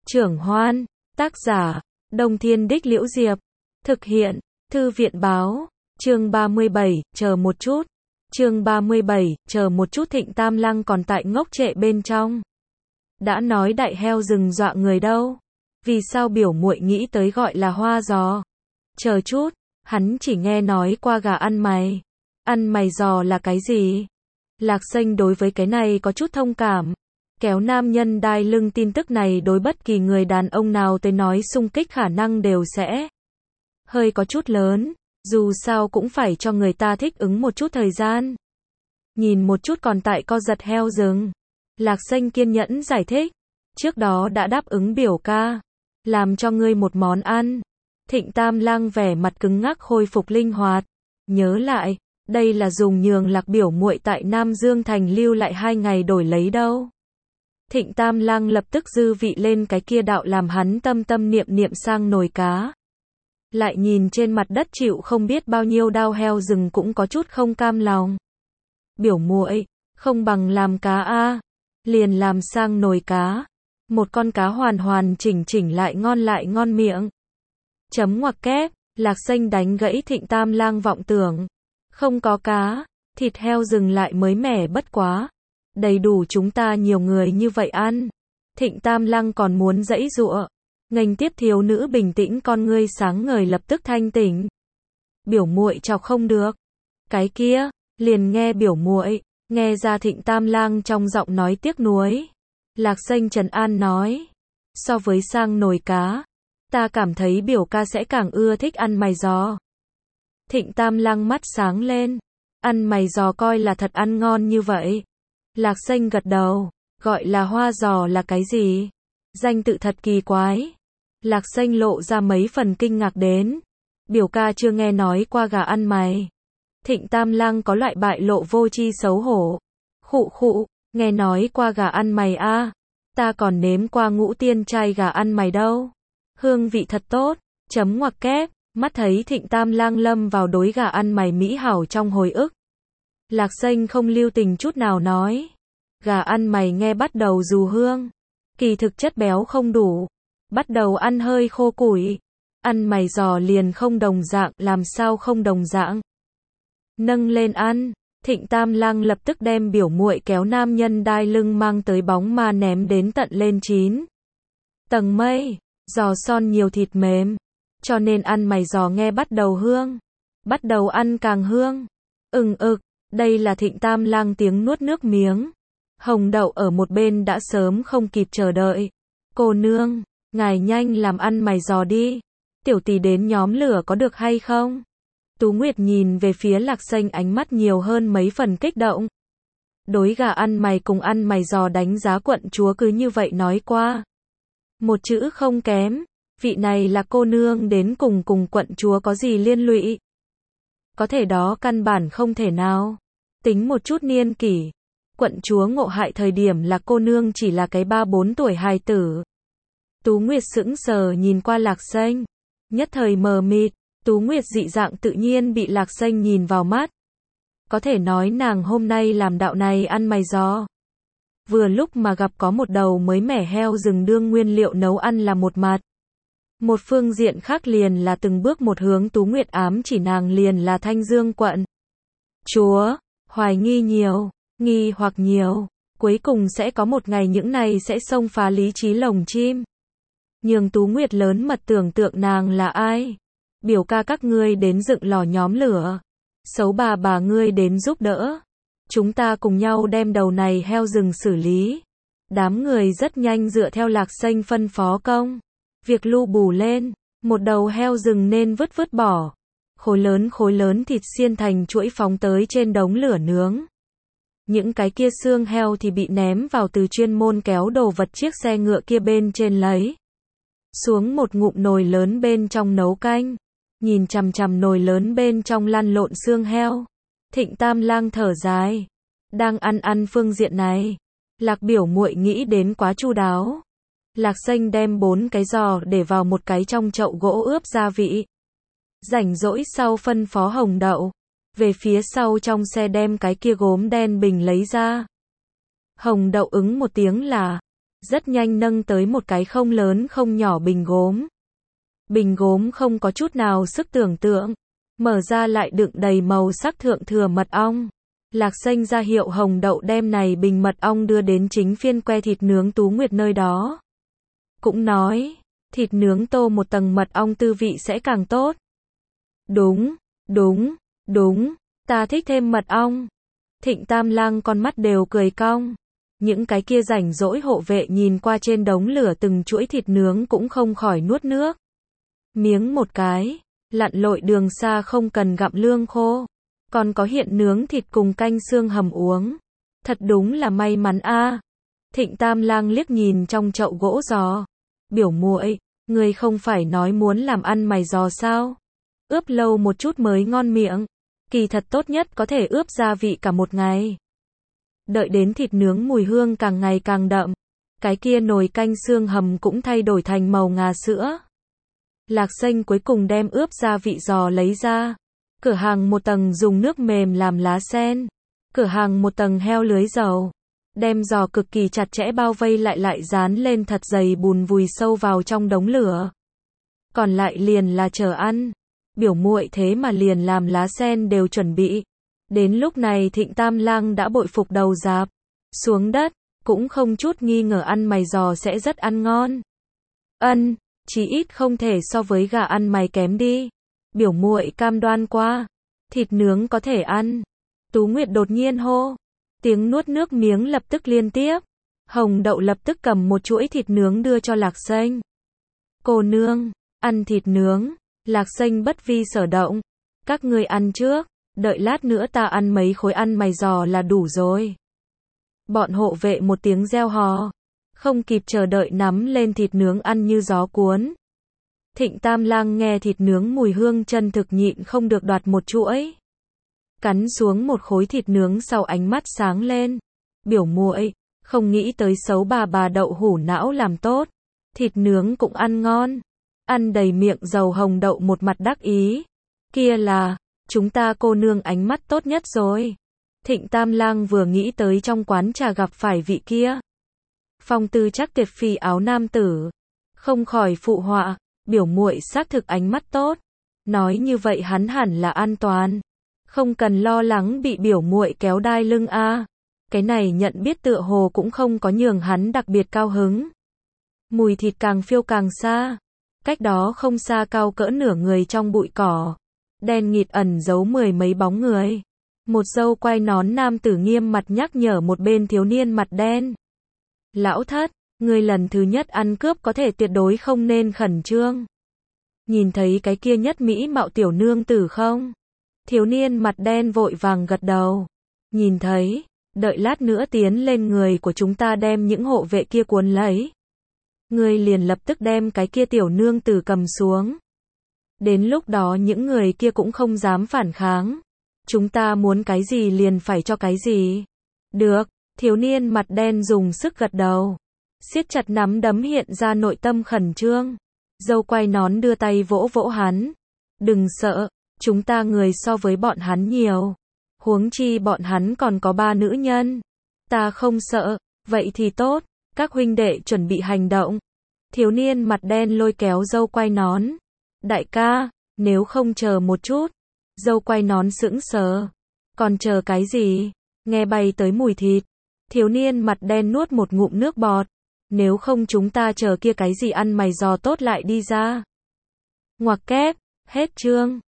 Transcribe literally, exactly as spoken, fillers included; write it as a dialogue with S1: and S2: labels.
S1: Trưởng Hoan, tác giả, Đông Thiên Đích Liễu Diệp, thực hiện, Thư viện Báo, chương ba mươi bảy, chờ một chút, chương ba mươi bảy, chờ một chút. Thịnh Tam Lăng còn tại ngốc trệ bên trong. Đã nói đại heo rừng dọa người đâu, vì sao biểu muội nghĩ tới gọi là hoa giò? Chờ chút, hắn chỉ nghe nói qua gà ăn mày. Ăn mày giò là cái gì? Lạc Xanh đối với cái này có chút thông cảm. Kéo nam nhân đai lưng tin tức này đối bất kỳ người đàn ông nào tới nói xung kích khả năng đều sẽ hơi có chút lớn, dù sao cũng phải cho người ta thích ứng một chút thời gian. Nhìn một chút còn tại co giật heo rừng, Lạc Xanh kiên nhẫn giải thích, trước đó đã đáp ứng biểu ca, làm cho ngươi một món ăn. Thịnh Tam Lang vẻ mặt cứng ngắc khôi phục linh hoạt, nhớ lại, đây là dùng nhường Lạc biểu muội tại Nam Dương Thành lưu lại hai ngày đổi lấy đâu. Thịnh Tam Lang lập tức dư vị lên cái kia đạo làm hắn tâm tâm niệm niệm sang nồi cá. Lại nhìn trên mặt đất chịu không biết bao nhiêu đau heo rừng cũng có chút không cam lòng. Biểu muội, không bằng làm cá a, liền làm sang nồi cá. Một con cá hoàn hoàn chỉnh chỉnh lại ngon lại ngon miệng. Chấm ngoặc kép, Lạc Xanh đánh gãy Thịnh Tam Lang vọng tưởng. Không có cá, thịt heo rừng lại mới mẻ bất quá. Đầy đủ chúng ta nhiều người như vậy ăn. Thịnh Tam Lăng còn muốn giãy giụa. Nghênh tiếp thiếu nữ bình tĩnh con ngươi sáng ngời lập tức thanh tỉnh. Biểu muội chọc không được. Cái kia, liền nghe biểu muội, nghe ra Thịnh Tam Lang trong giọng nói tiếc nuối. Lạc Xanh trấn an nói, so với sang nồi cá, ta cảm thấy biểu ca sẽ càng ưa thích ăn mày giò. Thịnh Tam Lăng mắt sáng lên, ăn mày giò coi là thật ăn ngon như vậy. Lạc Xanh gật đầu, gọi là hoa giò là cái gì? Danh tự thật kỳ quái. Lạc Xanh lộ ra mấy phần kinh ngạc đến. Biểu ca chưa nghe nói qua gà ăn mày. Thịnh Tam Lăng có loại bại lộ vô tri xấu hổ. Khụ khụ, nghe nói qua gà ăn mày a, à, ta còn nếm qua ngũ tiên trai gà ăn mày đâu. Hương vị thật tốt, chấm ngoặc kép, mắt thấy Thịnh Tam Lang lâm vào đối gà ăn mày mỹ hảo trong hồi ức. Lạc Xanh không lưu tình chút nào nói, gà ăn mày nghe bắt đầu dù hương, kỳ thực chất béo không đủ, bắt đầu ăn hơi khô củi, ăn mày giò liền không đồng dạng, làm sao không đồng dạng. Nâng lên ăn, Thịnh Tam Lang lập tức đem biểu muội kéo nam nhân đai lưng mang tới bóng ma ném đến tận lên chín tầng mây, giò son nhiều thịt mềm, cho nên ăn mày giò nghe bắt đầu hương, bắt đầu ăn càng hương. Ừng ực, đây là Thịnh Tam Lang tiếng nuốt nước miếng. Hồng Đậu ở một bên đã sớm không kịp chờ đợi. Cô nương, ngài nhanh làm ăn mày giò đi. Tiểu tỷ đến nhóm lửa có được hay không? Tú Nguyệt nhìn về phía Lạc Xanh ánh mắt nhiều hơn mấy phần kích động. Đối gà ăn mày cùng ăn mày giò đánh giá quận chúa cứ như vậy nói qua. Một chữ không kém, vị này là cô nương đến cùng cùng quận chúa có gì liên lụy? Có thể đó căn bản không thể nào. Tính một chút niên kỷ, quận chúa ngộ hại thời điểm là cô nương chỉ là cái ba bốn tuổi hài tử. Tú Nguyệt sững sờ nhìn qua Lạc Xanh, nhất thời mờ mịt. Tú Nguyệt dị dạng tự nhiên bị Lạc Xanh nhìn vào mắt. Có thể nói nàng hôm nay làm đạo này ăn mày giò. Vừa lúc mà gặp có một đầu mới mẻ heo rừng đương nguyên liệu nấu ăn là một mặt. Một phương diện khác liền là từng bước một hướng Tú Nguyệt ám chỉ nàng liền là Thanh Dương quận chúa, hoài nghi nhiều, nghi hoặc nhiều, cuối cùng sẽ có một ngày những này sẽ xông phá lý trí lồng chim. Nhường Tú Nguyệt lớn mật tưởng tượng nàng là ai? Biểu ca các ngươi đến dựng lò nhóm lửa, xấu bà bà ngươi đến giúp đỡ. Chúng ta cùng nhau đem đầu này heo rừng xử lý. Đám người rất nhanh dựa theo Lạc Xanh phân phó công. Việc lu bù lên, một đầu heo rừng nên vứt vứt bỏ. Khối lớn khối lớn thịt xiên thành chuỗi phóng tới trên đống lửa nướng. Những cái kia xương heo thì bị ném vào từ chuyên môn kéo đồ vật chiếc xe ngựa kia bên trên lấy. Xuống một ngụm nồi lớn bên trong nấu canh. Nhìn chằm chằm nồi lớn bên trong lăn lộn xương heo. Thịnh Tam Lang thở dài. Đang ăn ăn phương diện này. Lạc biểu muội nghĩ đến quá chu đáo. Lạc Xanh đem bốn cái giò để vào một cái trong chậu gỗ ướp gia vị. Rảnh rỗi sau phân phó Hồng Đậu. Về phía sau trong xe đem cái kia gốm đen bình lấy ra. Hồng Đậu ứng một tiếng là. rất nhanh nâng tới một cái không lớn không nhỏ bình gốm. Bình gốm không có chút nào sức tưởng tượng, mở ra lại đựng đầy màu sắc thượng thừa mật ong. Lạc Xanh ra hiệu Hồng Đậu đem này bình mật ong đưa đến chính phiên que thịt nướng Tú Nguyệt nơi đó. Cũng nói, thịt nướng tô một tầng mật ong tư vị sẽ càng tốt. Đúng, đúng, đúng, ta thích thêm mật ong. Thịnh Tam Lang con mắt đều cười cong. Những cái kia rảnh rỗi hộ vệ nhìn qua trên đống lửa từng chuỗi thịt nướng cũng không khỏi nuốt nước. Miếng một cái, lặn lội đường xa không cần gặm lương khô. Còn có hiện nướng thịt cùng canh xương hầm uống. Thật đúng là may mắn a. Thịnh Tam Lang liếc nhìn trong chậu gỗ giò. Biểu muội, người không phải nói muốn làm ăn mày giò sao? Ướp lâu một chút mới ngon miệng. Kỳ thật tốt nhất có thể ướp gia vị cả một ngày. Đợi đến thịt nướng mùi hương càng ngày càng đậm. Cái kia nồi canh xương hầm cũng thay đổi thành màu ngà sữa. Lạc Xanh cuối cùng đem ướp gia vị giò lấy ra. Cửa hàng một tầng dùng nước mềm làm lá sen. Cửa hàng một tầng heo lưới dầu. Đem giò cực kỳ chặt chẽ bao vây lại lại dán lên thật dày bùn vùi sâu vào trong đống lửa. Còn lại liền là chờ ăn. Biểu muội thế mà liền làm lá sen đều chuẩn bị. Đến lúc này Thịnh Tam Lang đã bội phục đầu rạp xuống đất, cũng không chút nghi ngờ ăn mày giò sẽ rất ăn ngon. Ân, chí ít không thể so với gà ăn mày kém đi. Biểu muội cam đoan qua, thịt nướng có thể ăn. Tú Nguyệt đột nhiên hô, tiếng nuốt nước miếng lập tức liên tiếp. Hồng Đậu lập tức cầm một chuỗi thịt nướng đưa cho Lạc Xanh. Cô nương, ăn thịt nướng. Lạc Xanh bất vi sở động. Các ngươi ăn trước, đợi lát nữa ta ăn mấy khối ăn mày giò là đủ rồi. Bọn hộ vệ một tiếng reo hò, không kịp chờ đợi nắm lên thịt nướng ăn như gió cuốn. Thịnh Tam Lang nghe thịt nướng mùi hương chân thực nhịn không được đoạt một chuỗi. Cắn xuống một khối thịt nướng sau ánh mắt sáng lên. Biểu muội, không nghĩ tới xấu bà bà đậu hủ não làm tốt. Thịt nướng cũng ăn ngon. Ăn đầy miệng dầu Hồng Đậu một mặt đắc ý. Kia là, chúng ta cô nương ánh mắt tốt nhất rồi. Thịnh Tam Lang vừa nghĩ tới trong quán trà gặp phải vị kia. Phong tư chắc tuyệt phi áo nam tử. Không khỏi phụ họa, biểu muội xác thực ánh mắt tốt. Nói như vậy hắn hẳn là an toàn. Không cần lo lắng bị biểu muội kéo đai lưng a. Cái này nhận biết tựa hồ cũng không có nhường hắn đặc biệt cao hứng. Mùi thịt càng phiêu càng xa. Cách đó không xa cao cỡ nửa người trong bụi cỏ. Đen nghịt ẩn giấu mười mấy bóng người. Một dâu quai nón nam tử nghiêm mặt nhắc nhở một bên thiếu niên mặt đen. Lão thất, người lần thứ nhất ăn cướp có thể tuyệt đối không nên khẩn trương. Nhìn thấy cái kia nhất mỹ mạo tiểu nương tử không? Thiếu niên mặt đen vội vàng gật đầu. Nhìn thấy, đợi lát nữa tiến lên người của chúng ta đem những hộ vệ kia cuốn lấy. Người liền lập tức đem cái kia tiểu nương tử cầm xuống. Đến lúc đó những người kia cũng không dám phản kháng. Chúng ta muốn cái gì liền phải cho cái gì. Được, thiếu niên mặt đen dùng sức gật đầu. Siết chặt nắm đấm hiện ra nội tâm khẩn trương. Dâu quai nón đưa tay vỗ vỗ hắn. Đừng sợ, chúng ta người so với bọn hắn nhiều. Huống chi bọn hắn còn có ba nữ nhân. Ta không sợ, vậy thì tốt, các huynh đệ chuẩn bị hành động. Thiếu niên mặt đen lôi kéo dâu quai nón. Đại ca, nếu không chờ một chút. Dâu quai nón sững sờ. Còn chờ cái gì? Nghe bay tới mùi thịt. Thiếu niên mặt đen nuốt một ngụm nước bọt. Nếu không chúng ta chờ kia cái gì ăn mày giò tốt lại đi ra. Ngoặc kép, hết chương.